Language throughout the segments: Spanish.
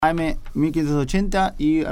AM 1580 y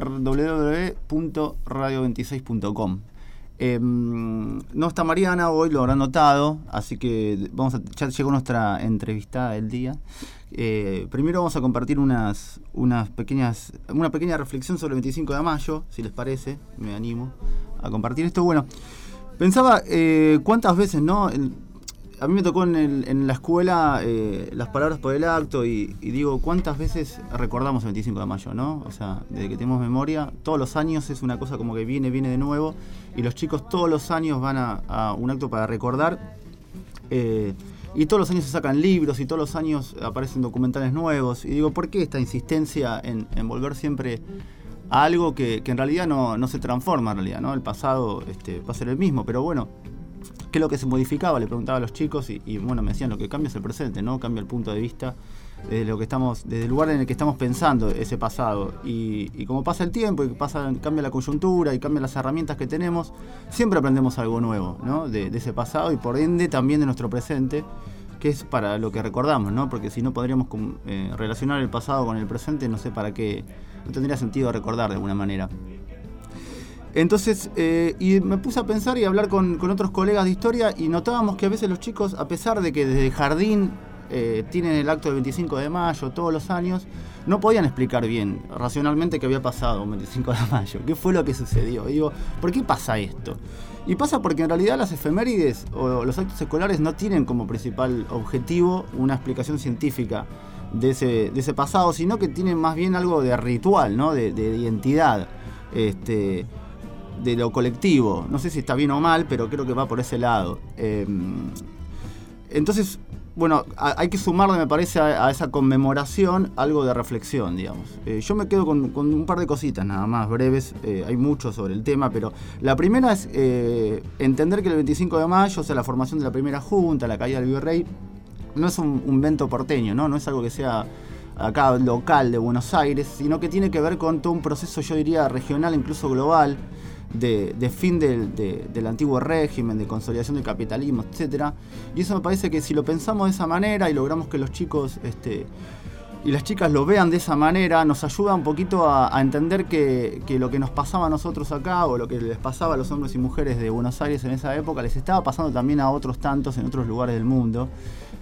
www.radio26.com. No está Mariana hoy, lo habrán notado, así que ya llegó nuestra entrevistada del día. Primero vamos a compartir una pequeña reflexión sobre el 25 de mayo, si les parece, me animo a compartir esto. Bueno, pensaba cuántas veces, ¿no? A mí me tocó en la escuela las palabras por el acto y digo, ¿cuántas veces recordamos el 25 de mayo, no? O sea, desde que tenemos memoria, todos los años es una cosa como que viene de nuevo y los chicos todos los años van a un acto para recordar y todos los años se sacan libros y todos los años aparecen documentales nuevos y digo, ¿por qué esta insistencia en volver siempre a algo que en realidad no se transforma en realidad, ¿no? El pasado va a ser el mismo, pero bueno, ¿qué es lo que se modificaba? Le preguntaba a los chicos y bueno, me decían, lo que cambia es el presente, ¿no? Cambia el punto de vista desde el lugar en el que estamos pensando ese pasado. Y como pasa el tiempo y cambia la coyuntura y cambian las herramientas que tenemos, siempre aprendemos algo nuevo, ¿no? De ese pasado y por ende también de nuestro presente, que es para lo que recordamos, ¿no? Porque si no podríamos relacionar el pasado con el presente, no sé para qué, no tendría sentido recordar de alguna manera. Entonces, y me puse a pensar y a hablar con otros colegas de historia y notábamos que a veces los chicos, a pesar de que desde el jardín tienen el acto del 25 de mayo todos los años, no podían explicar bien, racionalmente, qué había pasado el 25 de mayo, qué fue lo que sucedió. Y digo, ¿por qué pasa esto? Y pasa porque en realidad las efemérides o los actos escolares no tienen como principal objetivo una explicación científica de ese pasado, sino que tienen más bien algo de ritual, ¿no? de identidad. De lo colectivo, no sé si está bien o mal, pero creo que va por ese lado. Entonces, bueno, hay que sumarle, me parece, a esa conmemoración algo de reflexión, digamos. Yo me quedo con un par de cositas nada más, breves, hay mucho sobre el tema, pero la primera es entender que el 25 de mayo, o sea, la formación de la primera junta, la caída del virrey, no es un invento porteño, ¿no? No es algo que sea acá local de Buenos Aires, sino que tiene que ver con todo un proceso, yo diría, regional, incluso global, de fin del antiguo régimen, de consolidación del capitalismo, etcétera. Y eso me parece que si lo pensamos de esa manera y logramos que los chicos y las chicas lo vean de esa manera, nos ayuda un poquito a entender que lo que nos pasaba a nosotros acá o lo que les pasaba a los hombres y mujeres de Buenos Aires en esa época les estaba pasando también a otros tantos en otros lugares del mundo.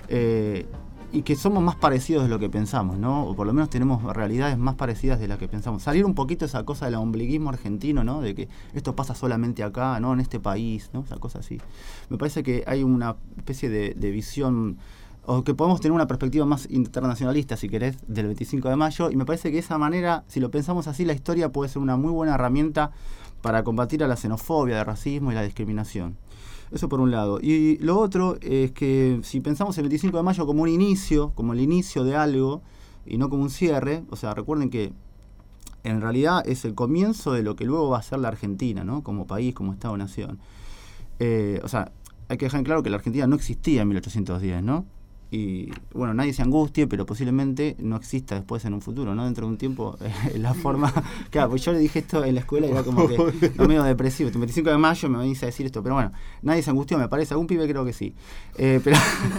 Y que somos más parecidos de lo que pensamos, ¿no? O por lo menos tenemos realidades más parecidas de las que pensamos. Salir un poquito de esa cosa del ombliguismo argentino, ¿no? De que esto pasa solamente acá, ¿no? En este país, ¿no? Esa cosa así. Me parece que hay una especie de visión, o que podemos tener una perspectiva más internacionalista, si querés, del 25 de mayo, y me parece que de esa manera, si lo pensamos así, la historia puede ser una muy buena herramienta para combatir a la xenofobia, el racismo y la discriminación. Eso por un lado. Y lo otro es que si pensamos el 25 de mayo como un inicio, como el inicio de algo, y no como un cierre, o sea, recuerden que en realidad es el comienzo de lo que luego va a ser la Argentina, ¿no? Como país, como Estado-nación. O sea, hay que dejar en claro que la Argentina no existía en 1810, ¿no? Y bueno, nadie se angustie, pero posiblemente no exista después en un futuro, ¿no? Dentro de un tiempo, la forma... Claro, pues yo le dije esto en la escuela y era como que medio depresivo. El 25 de mayo me venís a decir esto, pero bueno, nadie se angustió, me parece. Algún pibe creo que sí. Pero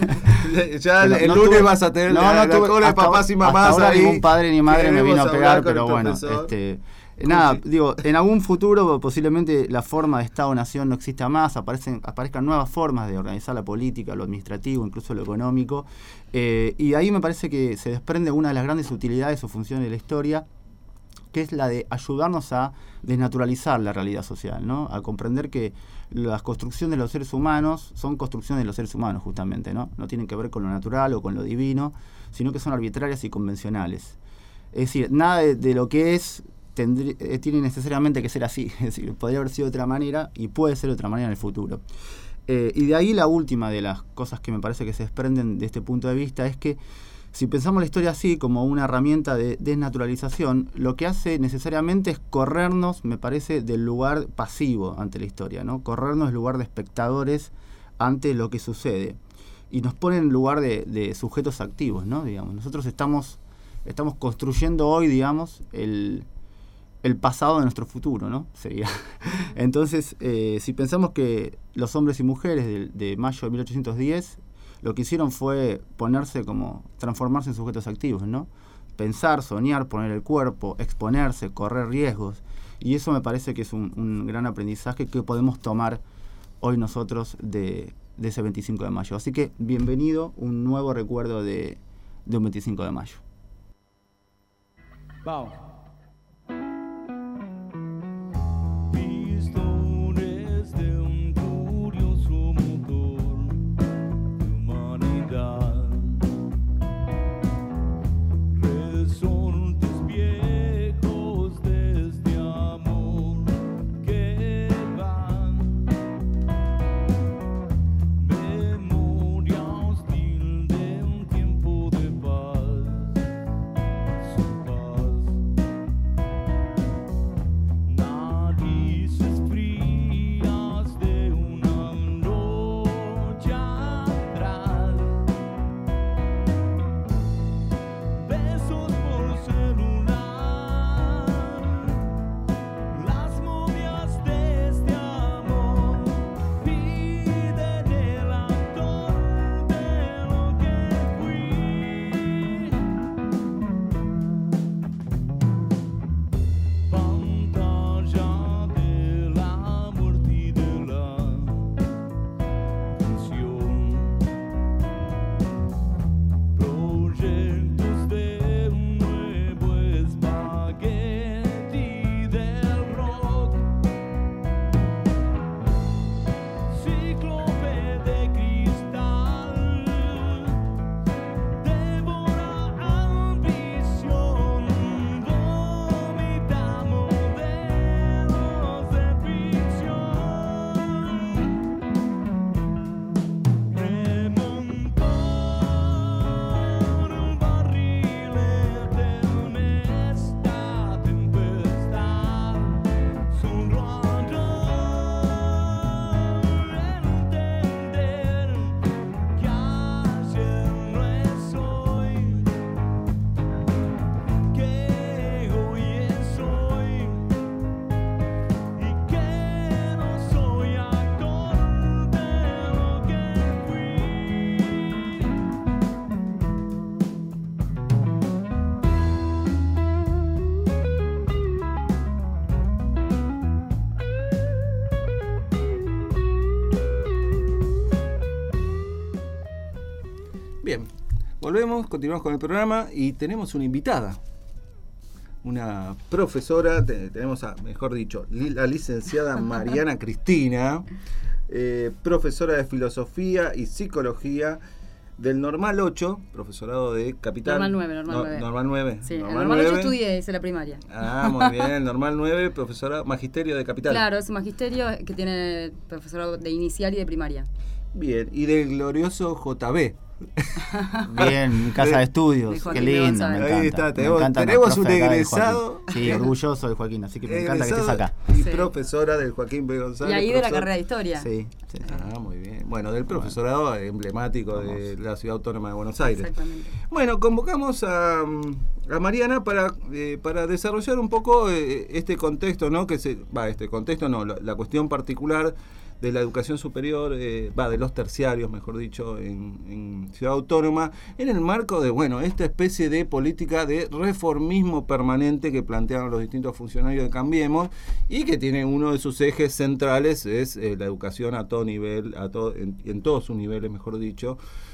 ya pero el lunes vas a tener la cola de papás y mamás. Hasta ahora ahí, ningún padre ni madre me vino a pegar, pero bueno, nada, digo, en algún futuro posiblemente la forma de Estado-Nación no exista más, aparezcan nuevas formas de organizar la política, lo administrativo, incluso lo económico, y ahí me parece que se desprende una de las grandes utilidades o funciones de la historia, que es la de ayudarnos a desnaturalizar la realidad social, ¿no? A comprender que las construcciones de los seres humanos son construcciones de los seres humanos, justamente, ¿no? No tienen que ver con lo natural o con lo divino, sino que son arbitrarias y convencionales. Es decir, nada de lo que es tiene necesariamente que ser así, es decir, podría haber sido de otra manera y puede ser de otra manera en el futuro. Y de ahí la última de las cosas que me parece que se desprenden de este punto de vista es que si pensamos la historia así como una herramienta de desnaturalización, lo que hace necesariamente es corrernos, me parece, del lugar pasivo ante la historia, ¿no? Corrernos del lugar de espectadores ante lo que sucede y nos pone en lugar de sujetos activos, ¿no? Digamos, nosotros estamos construyendo hoy, digamos, el pasado de nuestro futuro, ¿no? Sería. Entonces, si pensamos que los hombres y mujeres de mayo de 1810 lo que hicieron fue transformarse en sujetos activos, ¿no? pensar, soñar, poner el cuerpo, exponerse, correr riesgos. Y eso me parece que es un gran aprendizaje que podemos tomar hoy nosotros de ese 25 de mayo. Así que bienvenido, un nuevo recuerdo de un 25 de mayo. Wow. Bien, continuamos con el programa y tenemos una invitada, una profesora, tenemos mejor dicho, la licenciada Mariana Cristina, profesora de Filosofía y Psicología del Normal 8, profesorado de Capital. Normal 9. Normal 9. Sí, Normal 8 estudié, hice la primaria. Ah, muy bien, Normal 9, profesora, magisterio de Capital. Claro, es un magisterio que tiene profesorado de inicial y de primaria. Bien, y del glorioso JB. Bien, mi casa de estudios, qué lindo, me encanta. Ahí está, tenemos un egresado. Sí, orgulloso de Joaquín, así que me encanta que estés acá. Y profesora del Joaquín B. González. Y ahí de la carrera de Historia. Sí. Ah, muy bien. Bueno, del profesorado emblemático de la Ciudad Autónoma de Buenos Aires. Exactamente. Bueno, convocamos a Mariana para desarrollar un poco este contexto, ¿no? Este contexto no, la cuestión particular de la educación superior, de los terciarios, mejor dicho, en Ciudad Autónoma, en el marco de, esta especie de política de reformismo permanente que plantean los distintos funcionarios de Cambiemos y que tiene uno de sus ejes centrales, es la educación a todo nivel, en todos sus niveles, mejor dicho,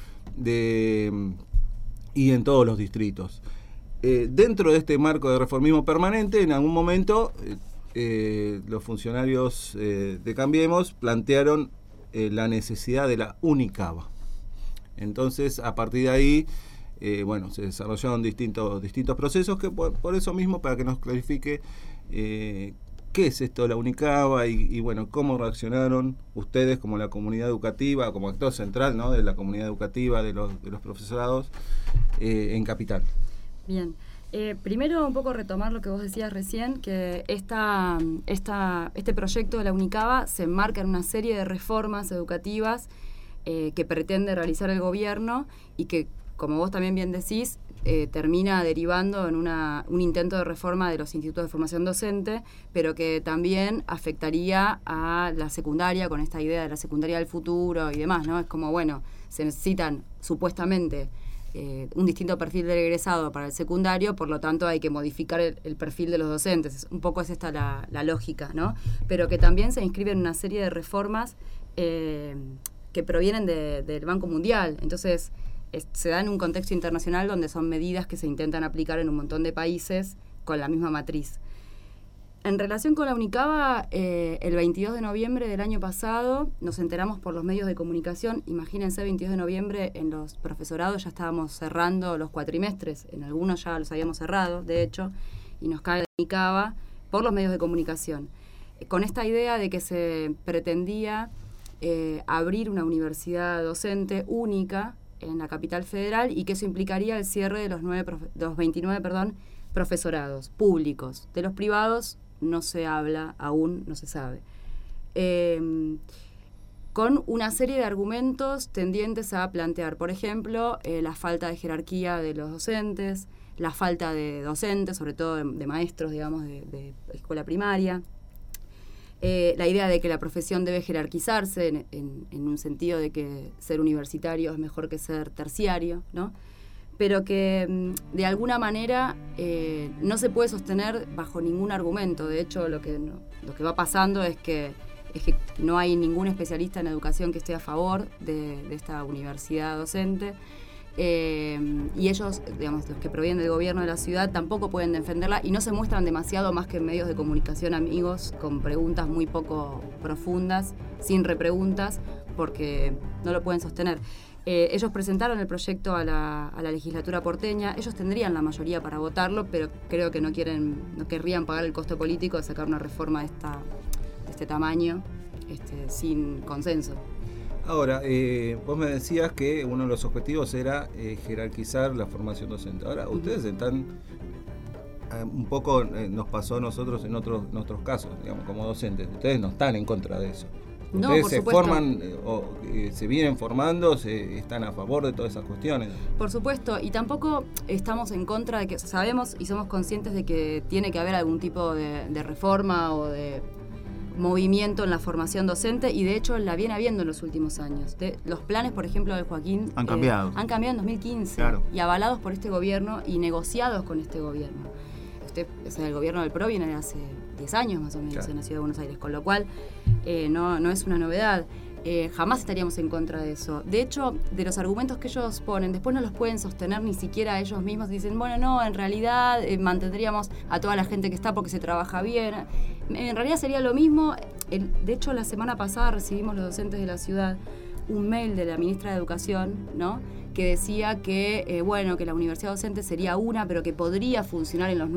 y en todos los distritos. Dentro de este marco de reformismo permanente, en algún momento los funcionarios de Cambiemos plantearon la necesidad de la Unicaba. Entonces, a partir de ahí, se desarrollaron distintos procesos que por eso mismo, para que nos clarifique qué es esto de la Unicaba y cómo reaccionaron ustedes como la comunidad educativa, como actor central, ¿no?, de la comunidad educativa, de los profesorados en Capital. Bien. Primero, un poco retomar lo que vos decías recién, que este proyecto de la Unicaba se enmarca en una serie de reformas educativas que pretende realizar el gobierno y que, como vos también bien decís, termina derivando en un intento de reforma de los institutos de formación docente, pero que también afectaría a la secundaria con esta idea de la secundaria del futuro y demás, ¿no? Es como, se necesitan supuestamente un distinto perfil del egresado para el secundario, por lo tanto hay que modificar el perfil de los docentes. Un poco es esta la lógica, ¿no? Pero que también se inscribe en una serie de reformas que provienen del Banco Mundial. Entonces, se da en un contexto internacional donde son medidas que se intentan aplicar en un montón de países con la misma matriz. En relación con la UNICABA, el 22 de noviembre del año pasado nos enteramos por los medios de comunicación. Imagínense, 22 de noviembre en los profesorados ya estábamos cerrando los cuatrimestres, en algunos ya los habíamos cerrado, de hecho, y nos cae la UNICABA por los medios de comunicación, con esta idea de que se pretendía abrir una universidad docente única en la capital federal y que eso implicaría el cierre de los 29 profesorados públicos. De los privados no se habla aún, no se sabe. Con una serie de argumentos tendientes a plantear, por ejemplo, la falta de jerarquía de los docentes, la falta de docentes, sobre todo de maestros, digamos, de escuela primaria, la idea de que la profesión debe jerarquizarse en un sentido de que ser universitario es mejor que ser terciario, ¿no? Pero que de alguna manera no se puede sostener bajo ningún argumento. De hecho, lo que va pasando es que no hay ningún especialista en educación que esté a favor de esta universidad docente. Y ellos, digamos, los que provienen del gobierno de la ciudad, tampoco pueden defenderla y no se muestran demasiado más que en medios de comunicación amigos, con preguntas muy poco profundas, sin repreguntas, porque no lo pueden sostener. Ellos presentaron el proyecto a la legislatura porteña. Ellos tendrían la mayoría para votarlo, pero creo que no querrían pagar el costo político de sacar una reforma de este tamaño sin consenso. Ahora, vos me decías que uno de los objetivos era jerarquizar la formación docente. Ahora, ustedes están, un poco nos pasó a nosotros en otros casos, digamos, como docentes. Ustedes no están en contra de eso. No, ustedes por se supuesto. forman, se vienen formando, están a favor de todas esas cuestiones. Por supuesto, y tampoco estamos en contra de que, sabemos y somos conscientes de que tiene que haber algún tipo de reforma o de movimiento en la formación docente, y de hecho la viene habiendo en los últimos años. Los planes, por ejemplo, de Joaquín Han cambiado. Han cambiado en 2015, claro, y avalados por este gobierno y negociados con este gobierno. El gobierno del PRO viene de hace 10 años más o menos, claro, en la Ciudad de Buenos Aires, con lo cual no es una novedad. Jamás estaríamos en contra de eso. De hecho, de los argumentos que ellos ponen, después no los pueden sostener ni siquiera ellos mismos. Dicen, bueno, no, en realidad mantendríamos a toda la gente que está porque se trabaja bien. En realidad sería lo mismo. De hecho, la semana pasada recibimos los docentes de la ciudad un mail de la ministra de Educación, ¿no?, que decía que que la universidad docente sería una, pero que podría funcionar en los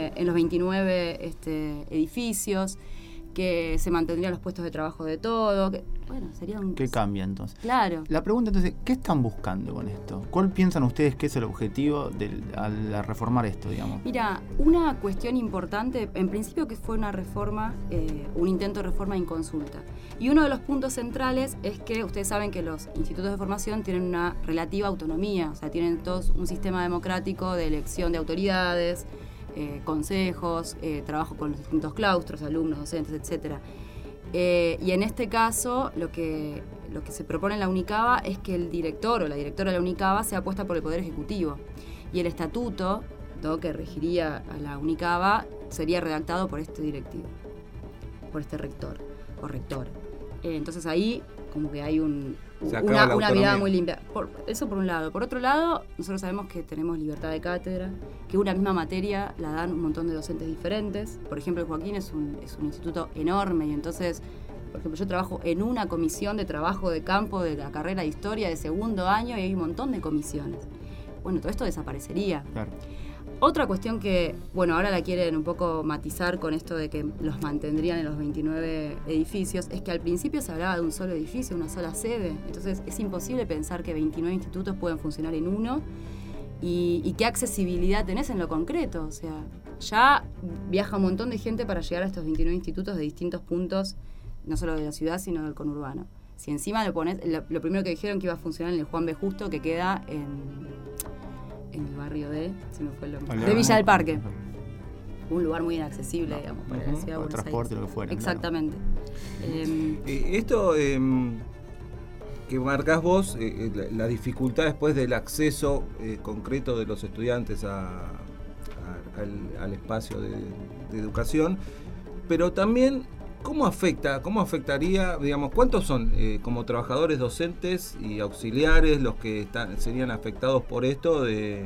29 edificios, que se mantendrían los puestos de trabajo de todo, sería un... ¿Qué cambia entonces? Claro. La pregunta entonces, ¿qué están buscando con esto? ¿Cuál piensan ustedes que es el objetivo al reformar esto, digamos? Mira, una cuestión importante, en principio que fue una reforma, un intento de reforma en consulta. Y uno de los puntos centrales es que ustedes saben que los institutos de formación tienen una relativa autonomía, o sea, tienen todos un sistema democrático de elección de autoridades, consejos, trabajo con los distintos claustros, alumnos, docentes, etcétera. Y en este caso, lo que se propone en la UNICABA es que el director o la directora de la UNICABA sea puesta por el Poder Ejecutivo. Y el estatuto, ¿no?, que regiría a la UNICABA sería redactado por este directivo, por este rector o rectora. Entonces ahí como que hay una mirada muy limpia. Eso por un lado. Por otro lado, nosotros sabemos que tenemos libertad de cátedra, que una misma materia la dan un montón de docentes diferentes. Por ejemplo, el Joaquín es un instituto enorme, y entonces, por ejemplo, yo trabajo en una comisión de trabajo de campo de la carrera de historia de segundo año y hay un montón de comisiones. Bueno, todo esto desaparecería. Claro. Otra cuestión que, ahora la quieren un poco matizar con esto de que los mantendrían en los 29 edificios, es que al principio se hablaba de un solo edificio, una sola sede. Entonces es imposible pensar que 29 institutos pueden funcionar en uno y qué accesibilidad tenés en lo concreto. O sea, ya viaja un montón de gente para llegar a estos 29 institutos de distintos puntos, no solo de la ciudad, sino del conurbano. Si encima lo pones, lo primero que dijeron que iba a funcionar en el Juan B. Justo, que queda en el barrio de Villa del Parque. Un lugar muy inaccesible, digamos, para la ciudad de Buenos transporte, Aires. Lo que fuera. Exactamente. Claro. Esto que marcás vos, la dificultad después del acceso concreto de los estudiantes al espacio de educación, pero también ¿cómo afectaría, digamos, cuántos son como trabajadores docentes y auxiliares los que serían afectados por esto,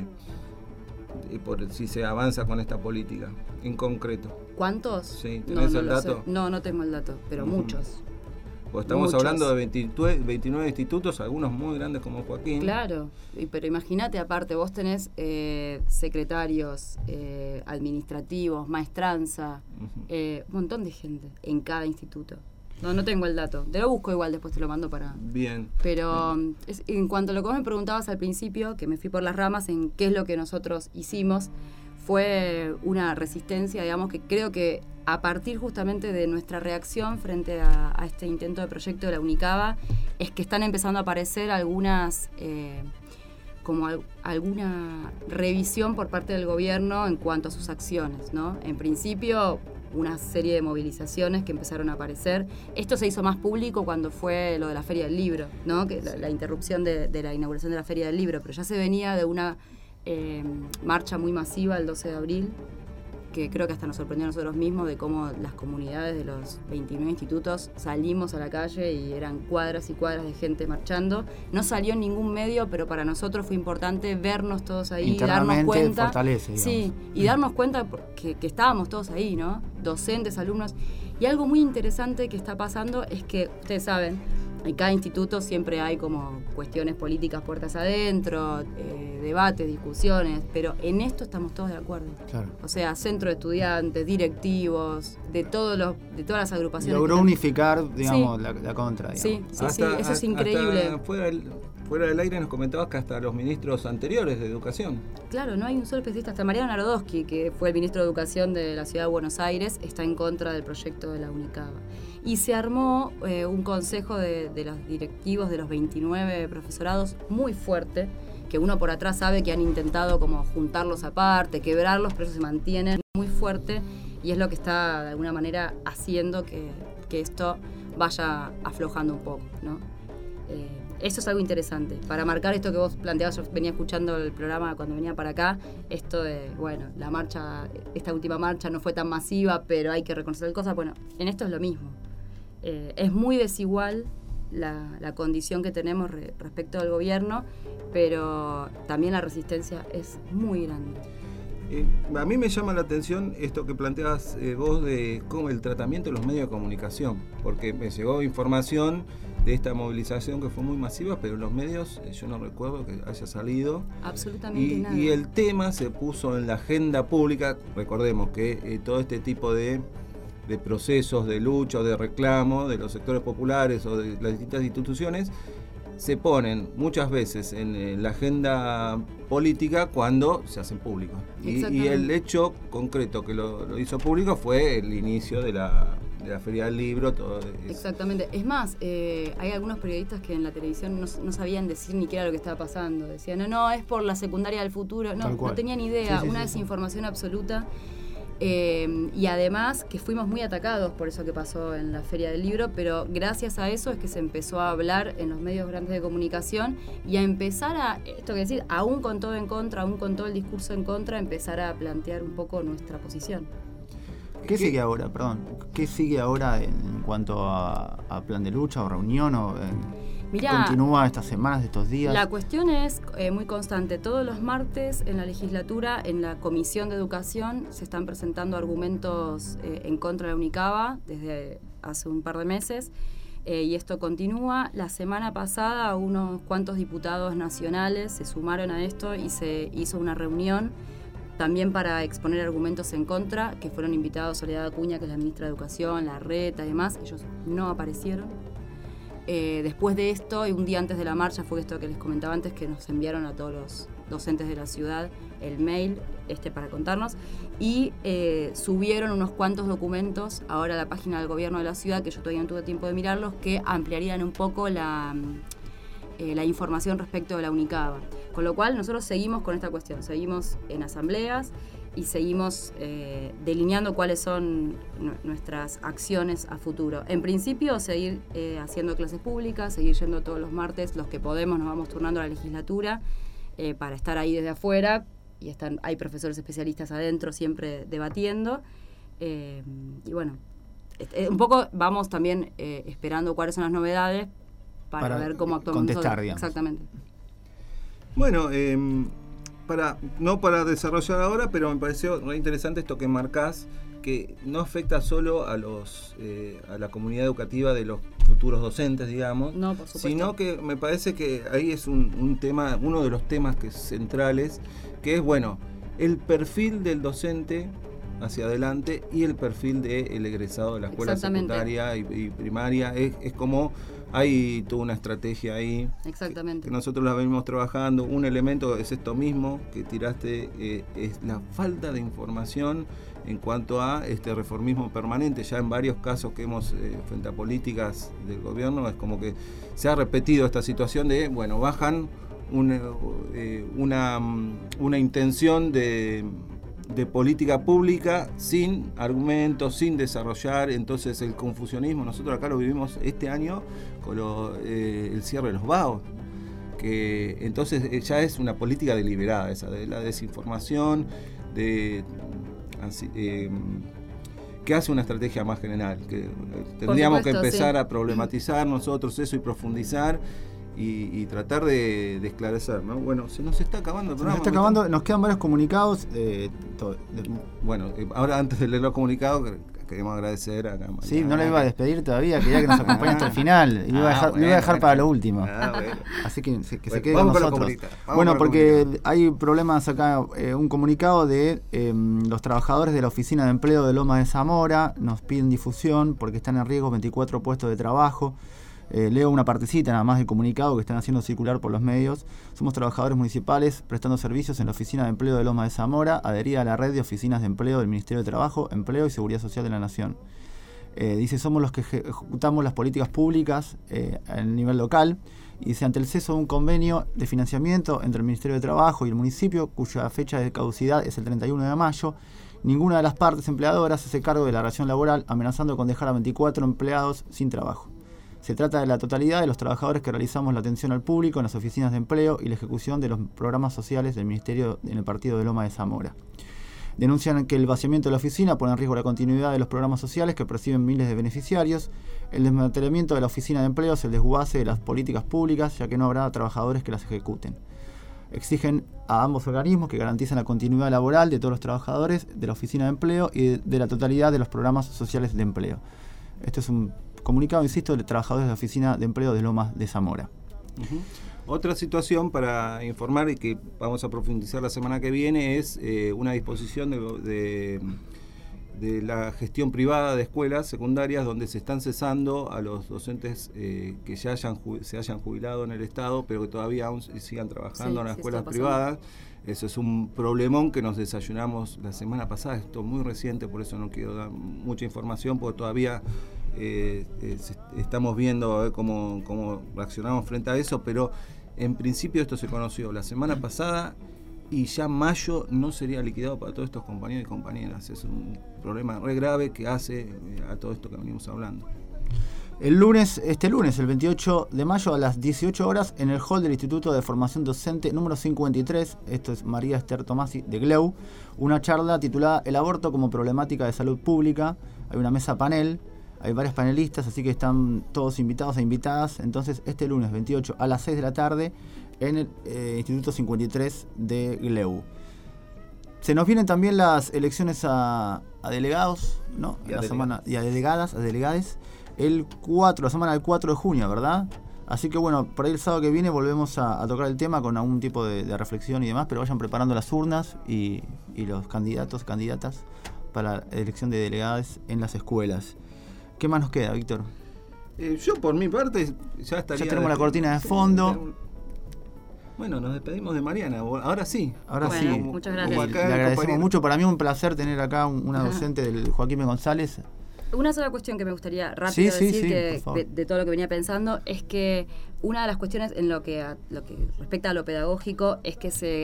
por si se avanza con esta política en concreto? ¿Cuántos? Sí, ¿tenés el dato? No tengo el dato, pero muchos. Pues estamos hablando de 29 institutos, algunos muy grandes como Joaquín. Claro, pero imagínate, aparte, vos tenés secretarios, administrativos, maestranza, un montón de gente en cada instituto. No tengo el dato. Te lo busco igual, después te lo mando para... Bien. Pero en cuanto a lo que vos me preguntabas al principio, que me fui por las ramas en qué es lo que nosotros hicimos, fue una resistencia, digamos, que creo que a partir justamente de nuestra reacción frente a este intento de proyecto de la Unicaba, es que están empezando a aparecer algunas, alguna revisión por parte del gobierno en cuanto a sus acciones, ¿no? En principio, una serie de movilizaciones que empezaron a aparecer. Esto se hizo más público cuando fue lo de la Feria del Libro, ¿no? Que la interrupción de la inauguración de la Feria del Libro, pero ya se venía de una marcha muy masiva el 12 de abril, que creo que hasta nos sorprendió a nosotros mismos de cómo las comunidades de los 29 institutos salimos a la calle y eran cuadras y cuadras de gente marchando. No salió en ningún medio, pero para nosotros fue importante vernos todos ahí, darnos cuenta. Fortalece, digamos. Sí, y darnos cuenta que estábamos todos ahí, ¿no? Docentes, alumnos. Y algo muy interesante que está pasando es que, ustedes saben, en cada instituto siempre hay como cuestiones políticas puertas adentro, debates, discusiones, pero en esto estamos todos de acuerdo. Claro. O sea, centro de estudiantes, directivos, de todas las agrupaciones. Logró unificar, digamos, sí. la contra. Digamos. Sí, eso es increíble. Fuera del aire nos comentabas que hasta los ministros anteriores de Educación. Claro, no hay un solo especialista. Hasta Mariano Narodowski, que fue el ministro de Educación de la Ciudad de Buenos Aires, está en contra del proyecto de la Unicaba. Y se armó un consejo de los directivos de los 29 profesorados muy fuerte, que uno por atrás sabe que han intentado como juntarlos aparte, quebrarlos, pero se mantienen muy fuerte, y es lo que está de alguna manera haciendo que esto vaya aflojando un poco, ¿no? Eso es algo interesante. Para marcar esto que vos planteabas, yo venía escuchando el programa cuando venía para acá, esto de, bueno, la marcha, esta última marcha no fue tan masiva, pero hay que reconocer cosas. Bueno, en esto es lo mismo. Es muy desigual la condición que tenemos respecto al gobierno, pero también la resistencia es muy grande. A mí me llama la atención esto que planteabas vos de cómo el tratamiento de los medios de comunicación, porque me llegó información de esta movilización que fue muy masiva, pero los medios, yo no recuerdo que haya salido. Absolutamente nada. Y el tema se puso en la agenda pública. Recordemos que todo este tipo de procesos de lucha o de reclamo de los sectores populares o de las distintas instituciones se ponen muchas veces en la agenda política cuando se hacen públicos. Y el hecho concreto que lo hizo público fue el inicio de la Feria del Libro. Todo eso. Exactamente. Es más, hay algunos periodistas que en la televisión no sabían decir ni qué era lo que estaba pasando. Decían, no, es por la secundaria del futuro. No tenían idea. Sí, una desinformación absoluta. Y además que fuimos muy atacados por eso que pasó en la Feria del Libro, pero gracias a eso es que se empezó a hablar en los medios grandes de comunicación y a empezar a, esto que decir, aún con todo en contra, aún con todo el discurso en contra, empezar a plantear un poco nuestra posición. ¿Qué sigue ahora, ¿Qué sigue ahora en cuanto a plan de lucha o reunión o Mirá, continúa estas semanas, estos días? La cuestión es muy constante. Todos los martes en la legislatura, en la Comisión de Educación, se están presentando argumentos en contra de la Unicaba desde hace un par de meses, y esto continúa. La semana pasada unos cuantos diputados nacionales se sumaron a esto y se hizo una reunión también para exponer argumentos en contra, que fueron invitados Soledad Acuña, que es la ministra de Educación, Larreta y demás. Ellos no aparecieron. Después de esto, y un día antes de la marcha, fue esto que les comentaba antes, que nos enviaron a todos los docentes de la ciudad el mail para contarnos, y subieron unos cuantos documentos ahora a la página del gobierno de la ciudad, que yo todavía no tuve tiempo de mirarlos, que ampliarían un poco la información respecto de la Unicaba. Con lo cual nosotros seguimos con esta cuestión, seguimos en asambleas, y seguimos delineando cuáles son nuestras acciones a futuro. En principio, seguir haciendo clases públicas, seguir yendo todos los martes, los que podemos nos vamos turnando a la legislatura para estar ahí desde afuera, y hay profesores especialistas adentro siempre debatiendo, y bueno, un poco vamos también esperando cuáles son las novedades para ver cómo actuamos contestar, nosotros. digamos. Exactamente. Bueno, no para desarrollar ahora, pero me pareció muy interesante esto que marcás, que no afecta solo a la comunidad educativa de los futuros docentes, digamos, No, por supuesto. sino que me parece que ahí es un tema, uno de los temas centrales, que es, bueno, el perfil del docente hacia adelante y el perfil del egresado de la escuela secundaria y primaria. Es como hay toda una estrategia ahí. Exactamente. Que nosotros la venimos trabajando. Un elemento es esto mismo que tiraste, es la falta de información en cuanto a este reformismo permanente. Ya en varios casos que hemos, frente a políticas del gobierno, es como que se ha repetido esta situación de, bueno, bajan una intención de política pública sin argumentos, sin desarrollar. Entonces el confusionismo, nosotros acá lo vivimos este año con el cierre de los vagos, que entonces ya es una política deliberada esa de la desinformación, que hace una estrategia más general, que tendríamos que empezar a problematizar nosotros eso y profundizar y tratar de esclarecer, ¿no? Bueno, se nos está acabando el programa. Nos está acabando, nos quedan varios comunicados. Bueno, ahora antes de leer los comunicados, queremos agradecer a Mariana. Sí, no la iba a despedir todavía, quería que nos acompañe hasta el final. Lo iba a dejar para lo último. Bueno. Así que se quede con nosotros. Bueno, porque hay problemas acá. Un comunicado de los trabajadores de la Oficina de Empleo de Lomas de Zamora nos piden difusión porque están en riesgo 24 puestos de trabajo. Leo una partecita nada más del comunicado que están haciendo circular por los medios. Somos trabajadores municipales prestando servicios en la Oficina de Empleo de Lomas de Zamora, adherida a la red de oficinas de empleo del Ministerio de Trabajo, Empleo y Seguridad Social de la Nación. Dice, somos los que ejecutamos las políticas públicas a nivel local. Y dice, ante el ceso de un convenio de financiamiento entre el Ministerio de Trabajo y el municipio, cuya fecha de caducidad es el 31 de mayo, ninguna de las partes empleadoras se hace cargo de la relación laboral, amenazando con dejar a 24 empleados sin trabajo. Se trata de la totalidad de los trabajadores que realizamos la atención al público en las oficinas de empleo y la ejecución de los programas sociales del Ministerio en el partido de Loma de Zamora. Denuncian que el vaciamiento de la oficina pone en riesgo la continuidad de los programas sociales que perciben miles de beneficiarios. El desmantelamiento de la oficina de empleo es el desguace de las políticas públicas, ya que no habrá trabajadores que las ejecuten. Exigen a ambos organismos que garanticen la continuidad laboral de todos los trabajadores de la oficina de empleo y de la totalidad de los programas sociales de empleo. Esto es un comunicado, insisto, de trabajadores de la Oficina de Empleo de Lomas de Zamora. Otra situación para informar y que vamos a profundizar la semana que viene es una disposición de la gestión privada de escuelas secundarias donde se están cesando a los docentes que ya se hayan jubilado en el Estado, pero que todavía aún sigan trabajando en las escuelas privadas. Eso es un problemón que nos desayunamos la semana pasada. Esto es muy reciente, por eso no quiero dar mucha información, porque todavía estamos viendo cómo reaccionamos frente a eso, pero en principio esto se conoció la semana pasada y ya mayo no sería liquidado para todos estos compañeros y compañeras. Es un problema re grave que hace a todo esto que venimos hablando. Este lunes, el 28 de mayo a las 18 horas, en el hall del Instituto de Formación Docente número 53, esto es María Esther Tomasi de GLEU, una charla titulada El aborto como problemática de salud pública. Hay una mesa panel, hay varios panelistas, así que están todos invitados e invitadas. Entonces, este lunes 28 a las 6 de la tarde, en el Instituto 53 de GLEU. Se nos vienen también las elecciones a delegados, ¿no? Y a delegades. La semana del 4 de junio, ¿verdad? Así que bueno, por ahí el sábado que viene volvemos a tocar el tema con algún tipo de reflexión y demás, pero vayan preparando las urnas y los candidatos, candidatas para la elección de delegados en las escuelas. ¿Qué más nos queda, Víctor? Yo por mi parte ya estaría... Ya tenemos la cortina de fondo. Bueno, nos despedimos de Mariana. Ahora sí. Ahora bueno, sí. Muchas gracias. Le agradecemos mucho. Para mí es un placer tener acá una docente del Joaquín B. González. Una sola cuestión que me gustaría rápido decir que de todo lo que venía pensando es que una de las cuestiones en lo que respecta a lo pedagógico es que se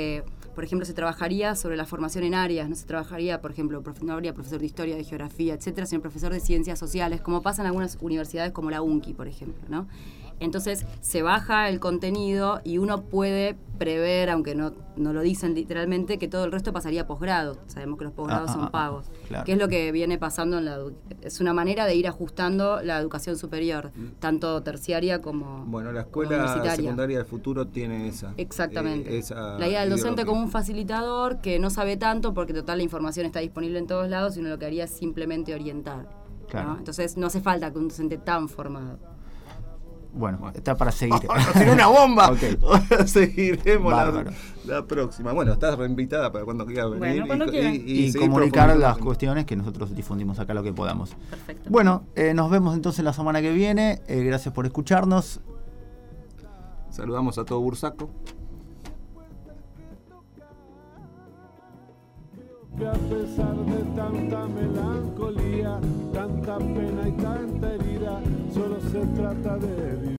por ejemplo, se trabajaría sobre la formación en áreas, no se trabajaría, por ejemplo, no habría profesor de historia, de geografía, etcétera, sino profesor de ciencias sociales, como pasa en algunas universidades como la UNCI, por ejemplo, ¿no? Entonces se baja el contenido y uno puede prever, aunque no lo dicen literalmente, que todo el resto pasaría a posgrado. Sabemos que los posgrados son pagos, claro. que es lo que viene pasando es una manera de ir ajustando la educación superior, tanto terciaria como bueno, la escuela secundaria del futuro tiene esa. Exactamente. La idea del docente como un facilitador que no sabe tanto porque total la información está disponible en todos lados y uno lo que haría es simplemente orientar. Claro. ¿No? Entonces no hace falta que un docente tan formado. Bueno, está para seguir. ¡Tiene una bomba! Okay. Seguiremos la próxima. Bueno, estás reinvitada para cuando quieras venir. Bueno, cuando quieran. Y comunicar las cuestiones que nosotros difundimos acá lo que podamos. Perfecto. Bueno, nos vemos entonces la semana que viene. Gracias por escucharnos. Saludamos a todo Bursaco. Que a pesar de tanta melancolía, tanta pena y tanta herida, solo se trata de vivir.